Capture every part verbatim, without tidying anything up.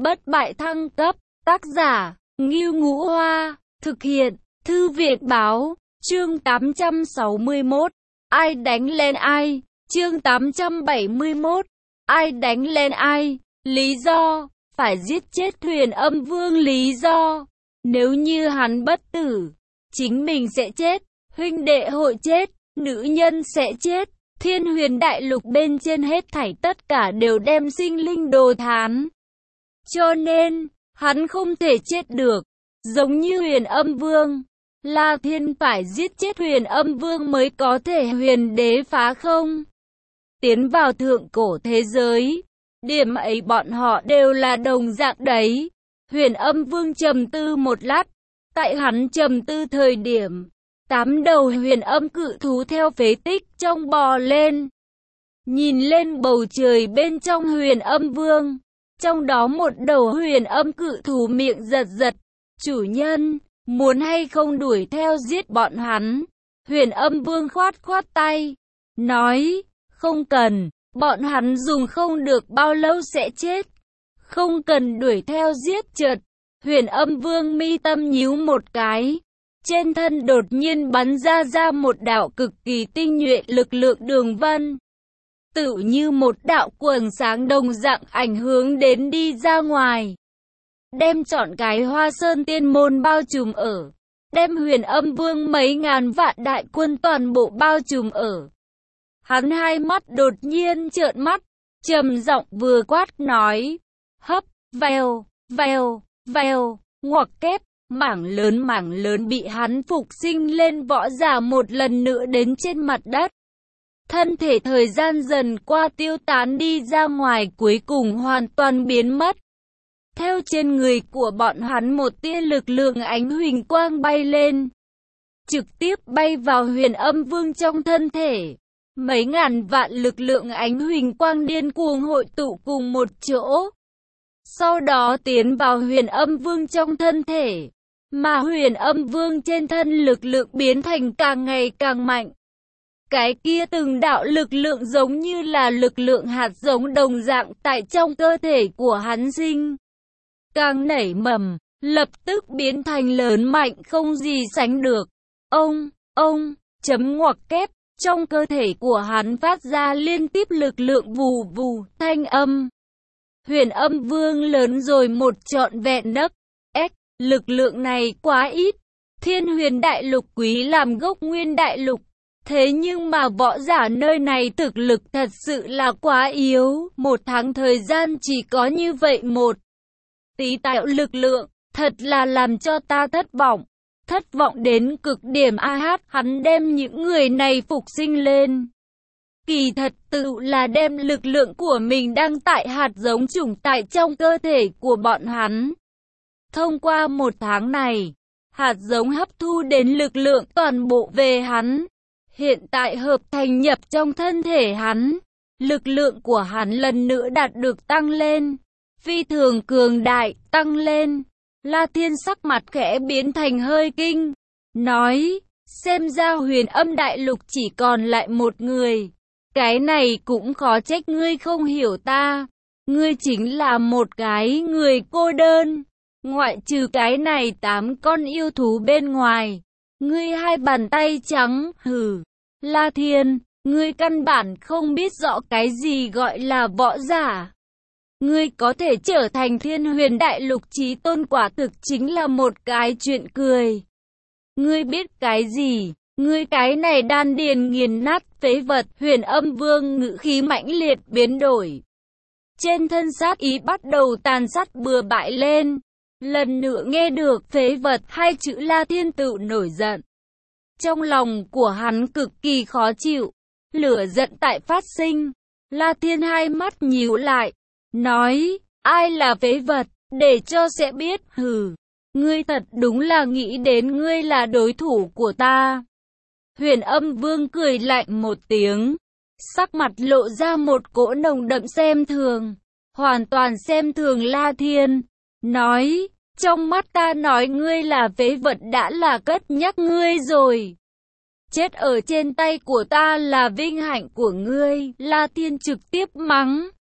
bất bại thăng cấp, tác giả, Ngưu Ngũ Hoa, thực hiện, Thư viện Báo, chương tám trăm sáu mươi mốt, ai đánh lên ai, chương tám trăm bảy mươi mốt, ai đánh lên ai, lý do, phải giết chết Huyền Âm Vương lý do, nếu như hắn bất tử, chính mình sẽ chết, huynh đệ hội chết, nữ nhân sẽ chết. Thiên Huyền Đại Lục bên trên hết thảy tất cả đều đem sinh linh đồ thán. Cho nên, hắn không thể chết được. Giống như Huyền Âm Vương, La Thiên phải giết chết Huyền Âm Vương mới có thể huyền đế phá không. Tiến vào thượng cổ thế giới, điểm ấy bọn họ đều là đồng dạng đấy. Huyền Âm Vương trầm tư một lát, tại hắn trầm tư thời điểm, tám đầu huyền âm cự thú theo phế tích trong bò lên. Nhìn lên bầu trời bên trong Huyền Âm Vương, trong đó một đầu huyền âm cự thú miệng giật giật, chủ nhân, muốn hay không đuổi theo giết bọn hắn. Huyền Âm Vương khoát khoát tay, nói, không cần, bọn hắn dùng không được bao lâu sẽ chết, không cần đuổi theo giết. Chợt, Huyền Âm Vương mi tâm nhíu một cái, trên thân đột nhiên bắn ra ra một đạo cực kỳ tinh nhuệ lực lượng đường vân. Tự như một đạo quầng sáng đồng dạng ảnh hướng đến đi ra ngoài. Đem trọn cái Hoa Sơn Tiên Môn bao trùm ở. Đem Huyền Âm Vương mấy ngàn vạn đại quân toàn bộ bao trùm ở. Hắn hai mắt đột nhiên trợn mắt, trầm giọng vừa quát nói. Hấp, vèo, vèo, vèo, ngoặc kép. Mảng lớn mảng lớn bị hắn phục sinh lên võ giả một lần nữa đến trên mặt đất. Thân thể thời gian dần qua tiêu tán đi ra ngoài, cuối cùng hoàn toàn biến mất. Theo trên người của bọn hắn một tia lực lượng ánh huỳnh quang bay lên, trực tiếp bay vào Huyền Âm Vương trong thân thể. Mấy ngàn vạn lực lượng ánh huỳnh quang điên cuồng hội tụ cùng một chỗ, sau đó tiến vào Huyền Âm Vương trong thân thể. Mà Huyền Âm Vương trên thân lực lượng biến thành càng ngày càng mạnh. Cái kia từng đạo lực lượng giống như là lực lượng hạt giống đồng dạng tại trong cơ thể của hắn sinh. Càng nảy mầm, lập tức biến thành lớn mạnh không gì sánh được. Ông, ông, chấm ngoặc kép, trong cơ thể của hắn phát ra liên tiếp lực lượng vù vù, thanh âm. Huyền Âm Vương lớn rồi một trọn vẹn nấc. Ếch, lực lượng này quá ít. Thiên Huyền Đại Lục quý làm gốc nguyên đại lục. Thế nhưng mà võ giả nơi này thực lực thật sự là quá yếu. Một tháng thời gian chỉ có như vậy một tí tạo lực lượng. Thật là làm cho ta thất vọng. Thất vọng đến cực điểm. A hát, hắn đem những người này phục sinh lên. Kỳ thật tự là đem lực lượng của mình đang tại hạt giống chủng tại trong cơ thể của bọn hắn. Thông qua một tháng này, hạt giống hấp thu đến lực lượng toàn bộ về hắn. Hiện tại hợp thành nhập trong thân thể hắn. Lực lượng của hắn lần nữa đạt được tăng lên. Phi thường cường đại, tăng lên. La Thiên sắc mặt khẽ biến thành hơi kinh. Nói, xem ra Huyền Âm Đại Lục chỉ còn lại một người. Cái này cũng khó trách ngươi không hiểu ta. Ngươi chính là một cái người cô đơn. Ngoại trừ cái này tám con yêu thú bên ngoài, ngươi hai bàn tay trắng, hừ. La Thiên, ngươi căn bản không biết rõ cái gì gọi là võ giả. Ngươi có thể trở thành Thiên Huyền Đại Lục chí tôn quả thực chính là một cái chuyện cười. Ngươi biết cái gì? Ngươi cái này đan điền nghiền nát phế vật. Huyền Âm Vương ngữ khí mãnh liệt biến đổi. Trên thân sát ý bắt đầu tàn sát bừa bãi lên. Lần nữa nghe được phế vật hai chữ La Thiên tự nổi giận. Trong lòng của hắn cực kỳ khó chịu, lửa giận tại phát sinh. La Thiên hai mắt nhíu lại, nói, ai là phế vật, để cho sẽ biết. Hừ, ngươi thật đúng là nghĩ đến ngươi là đối thủ của ta. Huyền Âm Vương cười lạnh một tiếng, sắc mặt lộ ra một cỗ nồng đậm xem thường, hoàn toàn xem thường La Thiên, nói, trong mắt ta nói ngươi là phế vật đã là cất nhắc ngươi rồi. Chết ở trên tay của ta là vinh hạnh của ngươi. La Thiên trực tiếp mắng.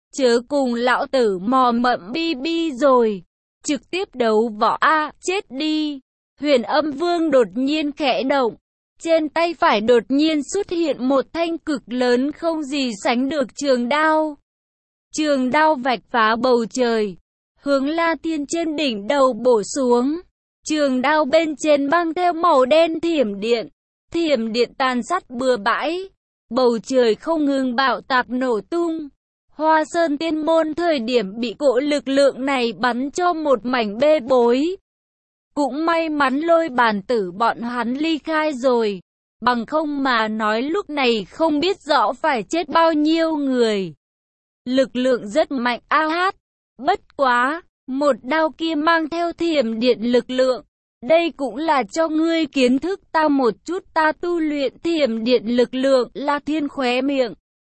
chớ cùng lão tử mò mẫm bi bi rồi, trực tiếp đấu võ a, chết đi. Huyền Âm Vương đột nhiên khẽ động, trên tay phải đột nhiên xuất hiện một thanh cực lớn không gì sánh được trường đao. Trường đao vạch phá bầu trời, hướng La Thiên trên đỉnh đầu bổ xuống. Trường đao bên trên mang theo màu đen thiểm điện, thiểm điện tàn sát bừa bãi, bầu trời không ngừng bạo tạc nổ tung. Hoa Sơn Tiên Môn thời điểm bị cỗ lực lượng này bắn cho một mảnh bê bối. Cũng may mắn Lôi Bàn Tử bọn hắn ly khai rồi, bằng không mà nói lúc này không biết rõ phải chết bao nhiêu người. Lực lượng rất mạnh a hát, bất quá, một đao kia mang theo thiểm điện lực lượng. Đây cũng là cho ngươi kiến thức ta một chút, ta tu luyện thiểm điện lực lượng. La Thiên khóe miệng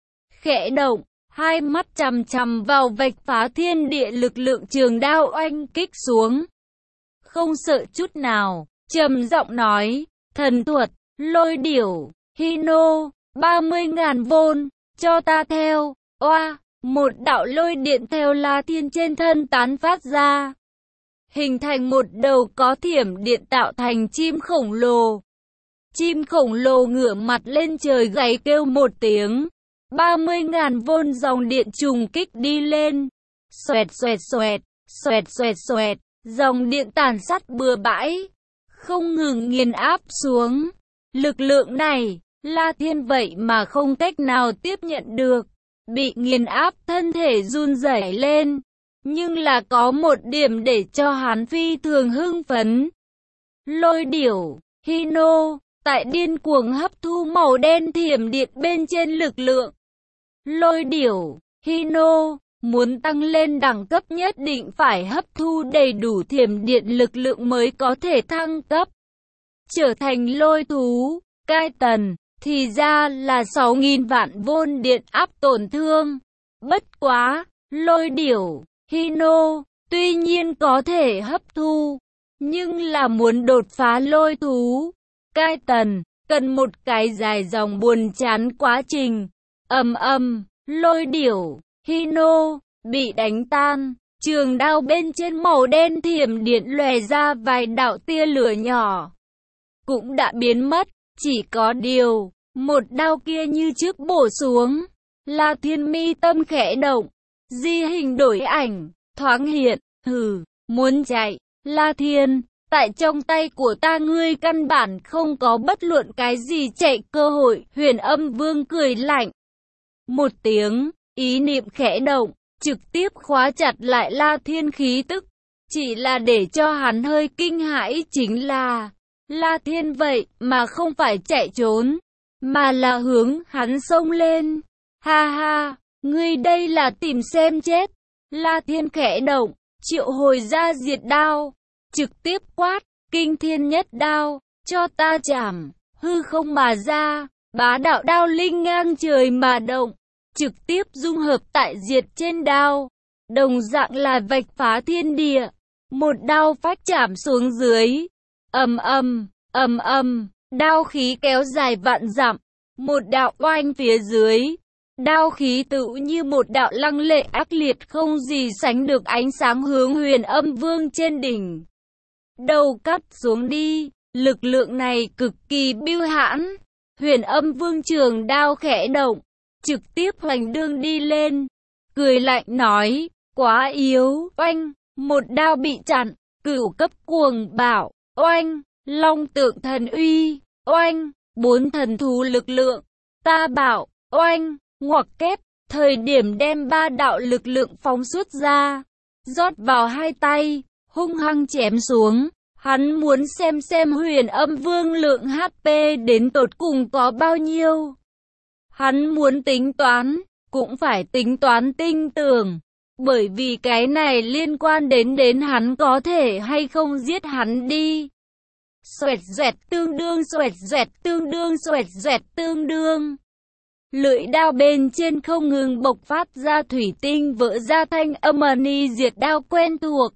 khẽ động, hai mắt chằm chằm vào vạch phá thiên địa lực lượng trường đao oanh kích xuống. Không sợ chút nào, trầm giọng nói, thần thuật, lôi điểu, Hino, ba mươi ngàn vôn, cho ta theo. Oa, một đạo lôi điện theo La Thiên trên thân tán phát ra, hình thành một đầu có thiểm điện tạo thành chim khổng lồ. Chim khổng lồ ngửa mặt lên trời gầy kêu một tiếng. ba mươi ngàn vôn dòng điện trùng kích đi lên. Xoẹt xoẹt xoẹt, xoẹt xoẹt xoẹt, dòng điện tàn sát bừa bãi, không ngừng nghiền áp xuống. Lực lượng này, La Thiên vậy mà không cách nào tiếp nhận được. Bị nghiền áp thân thể run rẩy lên. Nhưng là có một điểm để cho hắn phi thường hưng phấn. Lôi điểu, Hino, tại điên cuồng hấp thu màu đen thiểm điện bên trên lực lượng. Lôi điểu, Hino, muốn tăng lên đẳng cấp nhất định phải hấp thu đầy đủ thiểm điện lực lượng mới có thể thăng cấp. Trở thành lôi thú, cai tần, thì ra là sáu nghìn vạn vôn điện áp tổn thương. Bất quá, lôi điểu, Hino, tuy nhiên có thể hấp thu, nhưng là muốn đột phá lôi thú, cai tần, cần một cái dài dòng buồn chán quá trình. Ầm ầm, lôi điểu, Hino, bị đánh tan, trường đao bên trên màu đen thiểm điện lòe ra vài đạo tia lửa nhỏ, cũng đã biến mất, chỉ có điều, một đao kia như trước bổ xuống. La Thiên mi tâm khẽ động, di hình đổi ảnh, thoáng hiện, hừ, muốn chạy, La Thiên, tại trong tay của ta ngươi căn bản không có bất luận cái gì chạy cơ hội. Huyền Âm Vương cười lạnh một tiếng, ý niệm khẽ động, trực tiếp khóa chặt lại La Thiên khí tức. Chỉ là để cho hắn hơi kinh hãi chính là, La Thiên vậy mà không phải chạy trốn, mà là hướng hắn xông lên. Ha ha, ngươi đây là tìm xem chết. La Thiên khẽ động, triệu hồi ra diệt đao, trực tiếp quát, kinh thiên nhất đao, cho ta chảm. Hư không mà ra, bá đạo đao linh ngang trời mà động, trực tiếp dung hợp tại diệt trên đao, đồng dạng là vạch phá thiên địa, một đao phách chảm xuống dưới. Ầm ầm, ầm ầm, đao khí kéo dài vạn dặm, một đạo oanh phía dưới. Đao khí tựu như một đạo lăng lệ ác liệt không gì sánh được ánh sáng hướng Huyền Âm Vương trên đỉnh đầu cắt xuống đi. Lực lượng này cực kỳ bưu hãn. Huyền Âm Vương trường đao khẽ động, trực tiếp hoành đương đi lên, cười lạnh nói, quá yếu. Oanh, một đao bị chặn. Cửu cấp cuồng bạo, oanh, long tượng thần uy, oanh, bốn thần thú lực lượng, ta bảo, oanh. Ngoặc kép, thời điểm đem ba đạo lực lượng phóng xuất ra, rót vào hai tay, hung hăng chém xuống. Hắn muốn xem xem Huyền Âm Vương lượng hát pê đến tột cùng có bao nhiêu. Hắn muốn tính toán, cũng phải tính toán tinh tường, bởi vì cái này liên quan đến đến hắn có thể hay không giết hắn đi. Xoẹt xoẹt tương đương, xoẹt xoẹt tương đương, xoẹt xoẹt tương đương. Lưỡi đao bên trên không ngừng bộc phát ra thủy tinh vỡ ra thanh âm ni diệt đao quen thuộc.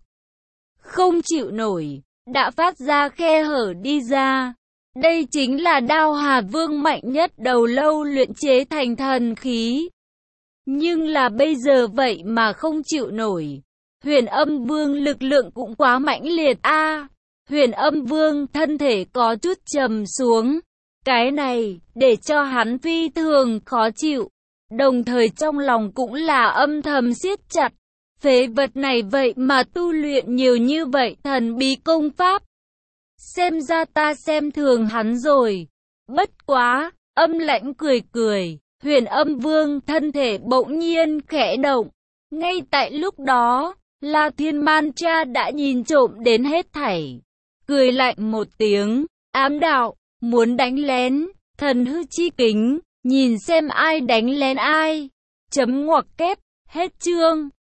Không chịu nổi, đã phát ra khe hở đi ra. Đây chính là đao Hà Vương mạnh nhất đầu lâu luyện chế thành thần khí. Nhưng là bây giờ vậy mà không chịu nổi. Huyền Âm Vương lực lượng cũng quá mãnh liệt a. Huyền Âm Vương thân thể có chút trầm xuống. Cái này, để cho hắn phi thường khó chịu. Đồng thời trong lòng cũng là âm thầm siết chặt. Phế vật này vậy mà tu luyện nhiều như vậy thần bí công pháp. Xem ra ta xem thường hắn rồi. Bất quá, âm lãnh cười cười. Huyền Âm Vương thân thể bỗng nhiên khẽ động. Ngay tại lúc đó, La Thiên Man Cha đã nhìn trộm đến hết thảy. Cười lạnh một tiếng, ám đạo, muốn đánh lén, thần hư chi kính, nhìn xem ai đánh lén ai. Chấm ngoặc kép, hết chương.